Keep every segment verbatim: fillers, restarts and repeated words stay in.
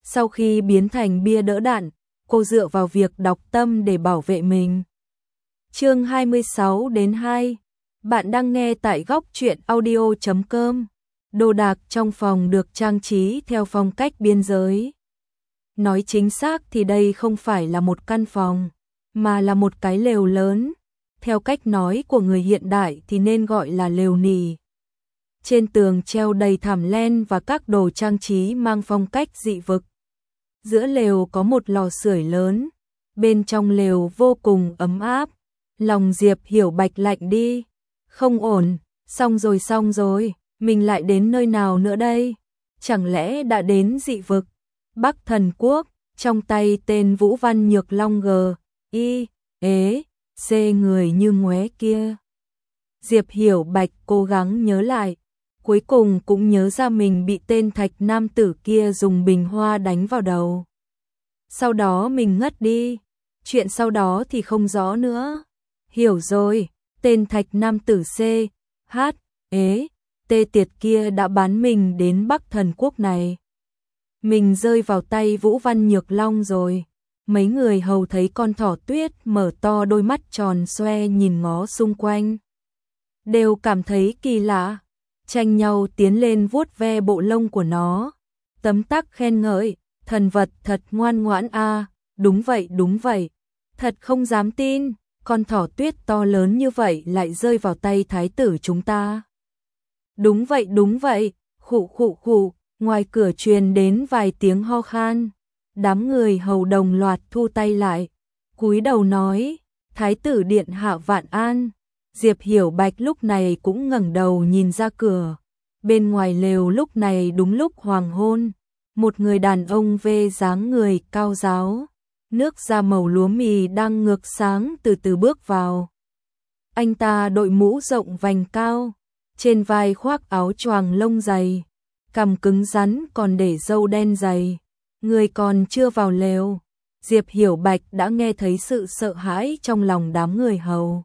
Sau khi biến thành bia đỡ đạn, cô dựa vào việc đọc tâm để bảo vệ mình. Chương hai mươi sáu đến hai. Bạn đang nghe tại góc truyện audio chấm com. Đồ đạc trong phòng được trang trí theo phong cách biên giới. Nói chính xác thì đây không phải là một căn phòng, mà là một cái lều lớn. Theo cách nói của người hiện đại thì nên gọi là lều nỉ. Trên tường treo đầy thảm len và các đồ trang trí mang phong cách dị vực. Giữa lều có một lò sưởi lớn, bên trong lều vô cùng ấm áp. Lòng Diệp Hiểu Bạch lạnh đi. Không ổn, xong rồi xong rồi, mình lại đến nơi nào nữa đây? Chẳng lẽ đã đến dị vực? Bắc Thần Quốc, trong tay tên Vũ Văn Nhược Long G, I, ế, C người như ngoé kia. Diệp Hiểu Bạch cố gắng nhớ lại, cuối cùng cũng nhớ ra mình bị tên Thạch nam tử kia dùng bình hoa đánh vào đầu. Sau đó mình ngất đi, chuyện sau đó thì không rõ nữa. Hiểu rồi, tên Thạch nam tử C, H, ế, T tiệt kia đã bán mình đến Bắc Thần Quốc này. Mình rơi vào tay Vũ Văn Nhược Long rồi. Mấy người hầu thấy con thỏ tuyết mở to đôi mắt tròn xoe nhìn ngó xung quanh. Đều cảm thấy kỳ lạ, tranh nhau tiến lên vuốt ve bộ lông của nó. Tấm tắc khen ngợi, thần vật thật ngoan ngoãn a, đúng vậy đúng vậy. Thật không dám tin, con thỏ tuyết to lớn như vậy lại rơi vào tay thái tử chúng ta. Đúng vậy đúng vậy, khụ khụ khụ, ngoài cửa truyền đến vài tiếng ho khan. Đám người hầu đồng loạt thu tay lại, cúi đầu nói, thái tử điện hạ vạn an. Diệp Hiểu Bạch lúc này cũng ngẩng đầu nhìn ra cửa. Bên ngoài lều lúc này đúng lúc hoàng hôn, một người đàn ông vê dáng người cao ráo, nước da màu lúa mì đang ngược sáng từ từ bước vào. Anh ta đội mũ rộng vành cao, trên vai khoác áo choàng lông dày, cằm cứng rắn còn để râu đen dày. Người còn chưa vào lều, Diệp Hiểu Bạch đã nghe thấy sự sợ hãi trong lòng đám người hầu.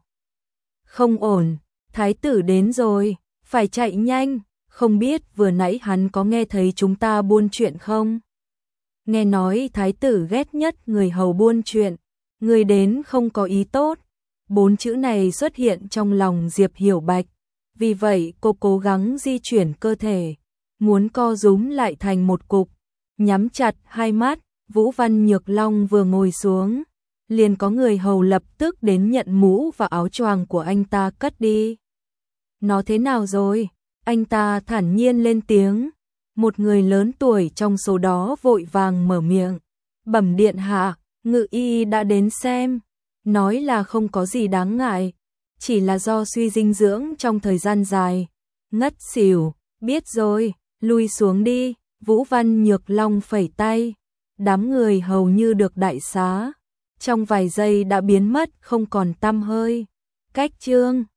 Không ổn, thái tử đến rồi, phải chạy nhanh, không biết vừa nãy hắn có nghe thấy chúng ta buôn chuyện không? Nghe nói thái tử ghét nhất người hầu buôn chuyện, người đến không có ý tốt. Bốn chữ này xuất hiện trong lòng Diệp Hiểu Bạch, vì vậy cô cố gắng di chuyển cơ thể, muốn co rúm lại thành một cục. Nhắm chặt hai mắt, Vũ Văn Nhược Long vừa ngồi xuống, liền có người hầu lập tức đến nhận mũ và áo choàng của anh ta cất đi. Nó thế nào rồi? Anh ta thản nhiên lên tiếng. Một người lớn tuổi trong số đó vội vàng mở miệng. Bẩm điện hạ, ngự y đã đến xem, nói là không có gì đáng ngại, chỉ là do suy dinh dưỡng trong thời gian dài, ngất xỉu. Biết rồi, lui xuống đi. Vũ Văn Nhược Long phẩy tay, đám người hầu như được đại xá, trong vài giây đã biến mất không còn tăm hơi. Cách chương